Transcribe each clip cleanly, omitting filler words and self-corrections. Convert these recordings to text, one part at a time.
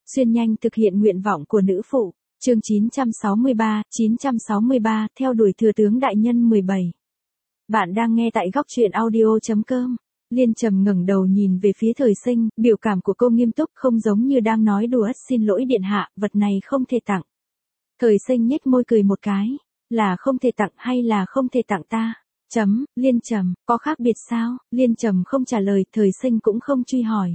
Xuyên nhanh thực hiện nguyện vọng của nữ phụ. Chương 963, theo đuổi thừa tướng đại nhân 17. Bạn đang nghe tại góc truyện audio.com. Liên Trầm ngẩng đầu nhìn về phía Thời Sinh, biểu cảm của cô nghiêm túc không giống như đang nói đùa. Xin lỗi điện hạ, vật này không thể tặng. Thời Sinh nhếch môi cười một cái. Là không thể tặng hay là không thể tặng ta? Liên Trầm, có khác biệt sao? Liên Trầm không trả lời, Thời Sinh cũng không truy hỏi.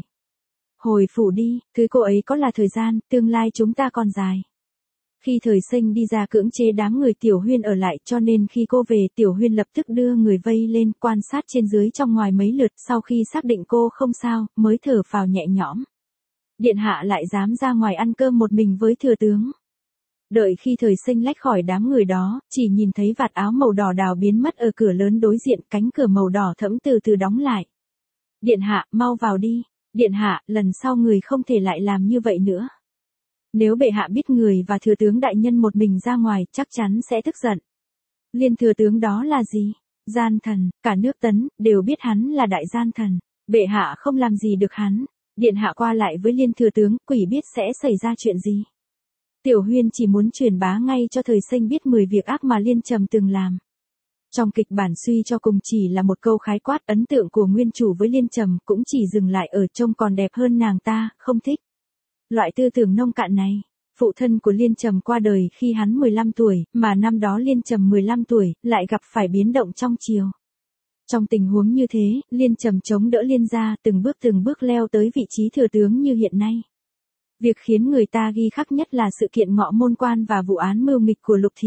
Hồi phủ đi, thứ cô ấy có là thời gian, tương lai chúng ta còn dài. Khi Thời Sinh đi ra cưỡng chế đám người Tiểu Huyên ở lại, cho nên khi cô về Tiểu Huyên lập tức đưa người vây lên quan sát trên dưới trong ngoài mấy lượt, sau khi xác định cô không sao, mới thở phào nhẹ nhõm. Điện hạ lại dám ra ngoài ăn cơm một mình với thừa tướng. Đợi khi Thời Sinh lách khỏi đám người đó, chỉ nhìn thấy vạt áo màu đỏ đào biến mất ở cửa lớn đối diện, cánh cửa màu đỏ thẫm từ từ đóng lại. Điện hạ, mau vào đi. Điện hạ, lần sau người không thể lại làm như vậy nữa. Nếu bệ hạ biết người và thừa tướng đại nhân một mình ra ngoài, chắc chắn sẽ tức giận. Liên thừa tướng đó là gì? Gian thần, cả nước Tấn, đều biết hắn là đại gian thần. Bệ hạ không làm gì được hắn. Điện hạ qua lại với Liên thừa tướng, quỷ biết sẽ xảy ra chuyện gì. Tiểu Huyên chỉ muốn truyền bá ngay cho Thời Sinh biết 10 việc ác mà Liên Trầm từng làm. Trong kịch bản suy cho cùng chỉ là một câu khái quát, ấn tượng của nguyên chủ với Liên Trầm cũng chỉ dừng lại ở trông còn đẹp hơn nàng ta, không thích. Loại tư tưởng nông cạn này, phụ thân của Liên Trầm qua đời khi hắn 15 tuổi, mà năm đó Liên Trầm 15 tuổi, lại gặp phải biến động trong triều. Trong tình huống như thế, Liên Trầm chống đỡ Liên gia, từng bước leo tới vị trí thừa tướng như hiện nay. Việc khiến người ta ghi khắc nhất là sự kiện Ngọ Môn Quan và vụ án mưu nghịch của Lục Thị.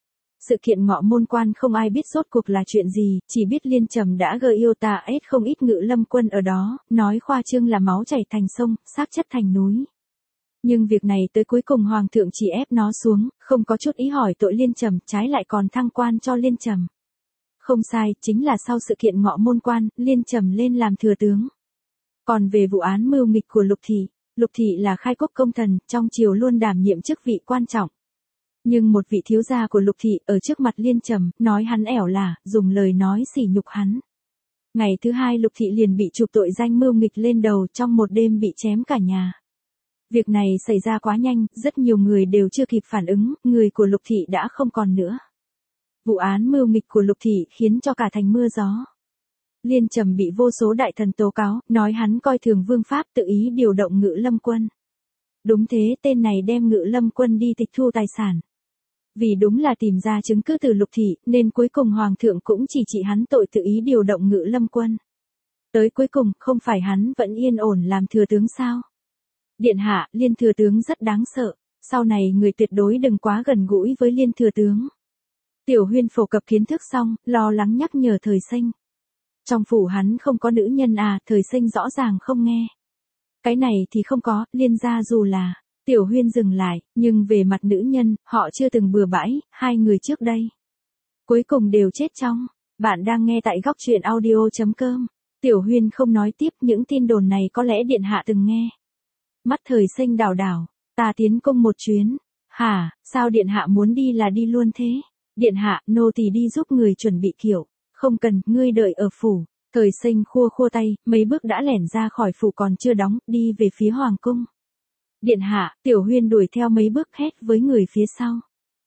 Sự kiện Ngọ Môn Quan không ai biết rốt cuộc là chuyện gì, chỉ biết Liên Trầm đã gây yêu tà ết không ít Ngự Lâm quân ở đó, nói khoa trương là máu chảy thành sông, xác chất thành núi. Nhưng việc này tới cuối cùng Hoàng thượng chỉ ép nó xuống, không có chút ý hỏi tội Liên Trầm, trái lại còn thăng quan cho Liên Trầm. Không sai, chính là sau sự kiện Ngọ Môn Quan, Liên Trầm lên làm thừa tướng. Còn về vụ án mưu nghịch của Lục Thị là khai quốc công thần, trong triều luôn đảm nhiệm chức vị quan trọng. Nhưng một vị thiếu gia của Lục Thị ở trước mặt Liên Trầm, nói hắn ẻo lả, dùng lời nói sỉ nhục hắn. Ngày thứ hai Lục Thị liền bị chụp tội danh mưu nghịch lên đầu, trong một đêm bị chém cả nhà. Việc này xảy ra quá nhanh, rất nhiều người đều chưa kịp phản ứng, người của Lục Thị đã không còn nữa. Vụ án mưu nghịch của Lục Thị khiến cho cả thành mưa gió. Liên Trầm bị vô số đại thần tố cáo, nói hắn coi thường vương pháp, tự ý điều động Ngự Lâm quân. Đúng thế, tên này đem Ngự Lâm quân đi tịch thu tài sản. Vì đúng là tìm ra chứng cứ từ Lục Thị, nên cuối cùng Hoàng thượng cũng chỉ trị hắn tội tự ý điều động Ngự Lâm quân. Tới cuối cùng, không phải hắn vẫn yên ổn làm thừa tướng sao? Điện hạ, Liên thừa tướng rất đáng sợ, sau này người tuyệt đối đừng quá gần gũi với Liên thừa tướng. Tiểu Huyên phổ cập kiến thức xong, lo lắng nhắc nhở Thời Sinh. Trong phủ hắn không có nữ nhân à? Thời Sinh rõ ràng không nghe. Cái này thì không có, Liên gia dù là. Tiểu Huyên dừng lại, nhưng về mặt nữ nhân, họ chưa từng bừa bãi, hai người trước đây. Cuối cùng đều chết trong. Bạn đang nghe tại góc truyện audio.com. Tiểu Huyên không nói tiếp, những tin đồn này có lẽ điện hạ từng nghe. Mắt Thời Sinh đảo đảo, ta tiến công một chuyến. Hả, sao điện hạ muốn đi là đi luôn thế? Điện hạ, nô tỳ đi giúp người chuẩn bị kiệu. Không cần, ngươi đợi ở phủ. Thời Sinh khua tay, mấy bước đã lẻn ra khỏi phủ còn chưa đóng, đi về phía hoàng cung. Điện hạ, Tiểu Huyên đuổi theo mấy bước hét với người phía sau.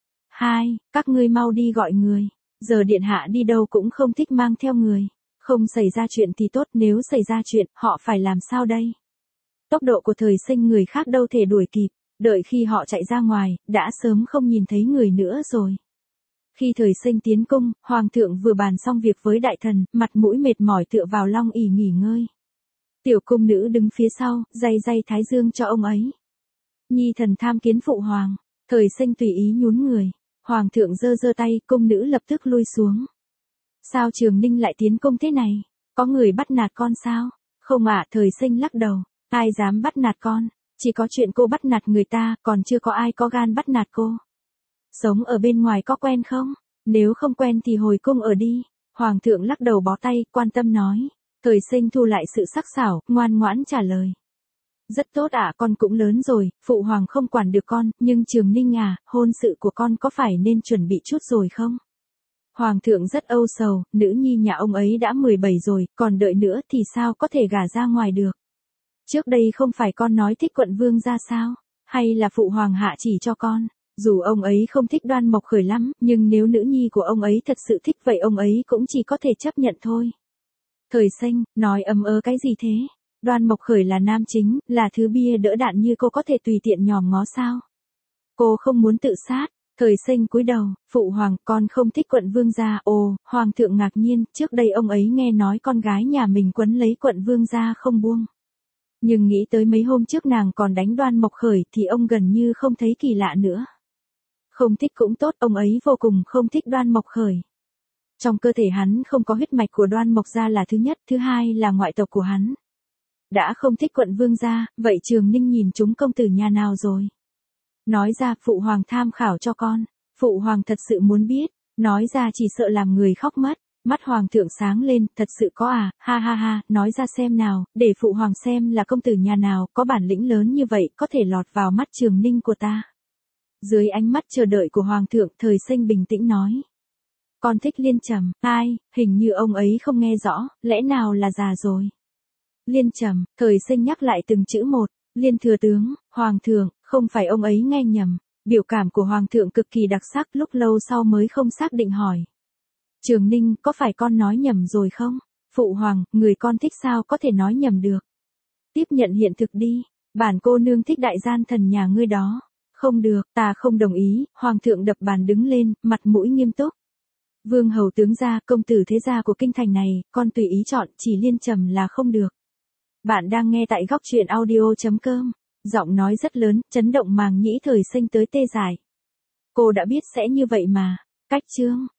Các ngươi mau đi gọi người. Giờ điện hạ đi đâu cũng không thích mang theo người. Không xảy ra chuyện thì tốt, nếu xảy ra chuyện, họ phải làm sao đây? Tốc độ của Thời Sinh người khác đâu thể đuổi kịp, đợi khi họ chạy ra ngoài, đã sớm không nhìn thấy người nữa rồi. Khi Thời Sinh tiến cung, Hoàng thượng vừa bàn xong việc với đại thần, mặt mũi mệt mỏi tựa vào long ỷ nghỉ ngơi. Tiểu cung nữ đứng phía sau, day thái dương cho ông ấy. Nhi thần tham kiến phụ hoàng. Thời Sinh tùy ý nhún người. Hoàng thượng giơ tay, cung nữ lập tức lui xuống. Sao Trường Ninh lại tiến cung thế này? Có người bắt nạt con sao? Không ạ, Thời Sinh lắc đầu. Ai dám bắt nạt con? Chỉ có chuyện cô bắt nạt người ta, còn chưa có ai có gan bắt nạt cô. Sống ở bên ngoài có quen không? Nếu không quen thì hồi cung ở đi. Hoàng thượng lắc đầu bó tay, quan tâm nói. Thời Sinh thu lại sự sắc sảo, ngoan ngoãn trả lời. Rất tốt ạ, con cũng lớn rồi, phụ hoàng không quản được con, nhưng Trường Ninh à, hôn sự của con có phải nên chuẩn bị chút rồi không? Hoàng thượng rất âu sầu, nữ nhi nhà ông ấy đã 17 rồi, còn đợi nữa thì sao có thể gả ra ngoài được. Trước đây không phải con nói thích quận vương gia sao? Hay là phụ hoàng hạ chỉ cho con? Dù ông ấy không thích Đoan Mộc Khởi lắm, nhưng nếu nữ nhi của ông ấy thật sự thích vậy ông ấy cũng chỉ có thể chấp nhận thôi. Thời Sinh, nói ầm ơ cái gì thế? Đoan Mộc Khởi là nam chính, là thứ bia đỡ đạn như cô có thể tùy tiện nhòm ngó sao? Cô không muốn tự sát. Thời Sinh cúi đầu, phụ hoàng, con không thích quận vương gia. Ồ, hoàng thượng ngạc nhiên, trước đây ông ấy nghe nói con gái nhà mình quấn lấy quận vương gia không buông. Nhưng nghĩ tới mấy hôm trước nàng còn đánh Đoan Mộc Khởi thì ông gần như không thấy kỳ lạ nữa. Không thích cũng tốt, ông ấy vô cùng không thích Đoan Mộc Khởi. Trong cơ thể hắn không có huyết mạch của Đoan Mộc gia là thứ nhất, thứ hai là ngoại tộc của hắn. Đã không thích quận vương gia, vậy Trường Ninh nhìn chúng công tử nhà nào rồi? Nói ra, phụ hoàng tham khảo cho con. Phụ hoàng thật sự muốn biết, nói ra chỉ sợ làm người khóc mất. Mắt hoàng thượng sáng lên, thật sự có à, ha ha ha, nói ra xem nào, để phụ hoàng xem là công tử nhà nào, có bản lĩnh lớn như vậy, có thể lọt vào mắt Trường Ninh của ta. Dưới ánh mắt chờ đợi của hoàng thượng, Thời Sinh bình tĩnh nói. Con thích Liên Trầm. Ai, hình như ông ấy không nghe rõ, lẽ nào là già rồi. Liên Trầm, Thời Sinh nhắc lại từng chữ một. Liên thừa tướng, hoàng thượng, không phải ông ấy nghe nhầm. Biểu cảm của hoàng thượng cực kỳ đặc sắc, lúc lâu sau mới không xác định hỏi. Trường Ninh, có phải con nói nhầm rồi không? Phụ hoàng, người con thích sao có thể nói nhầm được? Tiếp nhận hiện thực đi, bản cô nương thích đại gian thần nhà ngươi đó. Không được, ta không đồng ý. Hoàng thượng đập bàn đứng lên, mặt mũi nghiêm túc. Vương hầu tướng gia, công tử thế gia của kinh thành này, con tùy ý chọn, chỉ Liên Trầm là không được. Bạn đang nghe tại góc truyện audio.com. Giọng nói rất lớn, chấn động màng nhĩ Thời Sinh tới tê dại. Cô đã biết sẽ như vậy mà. Cách chương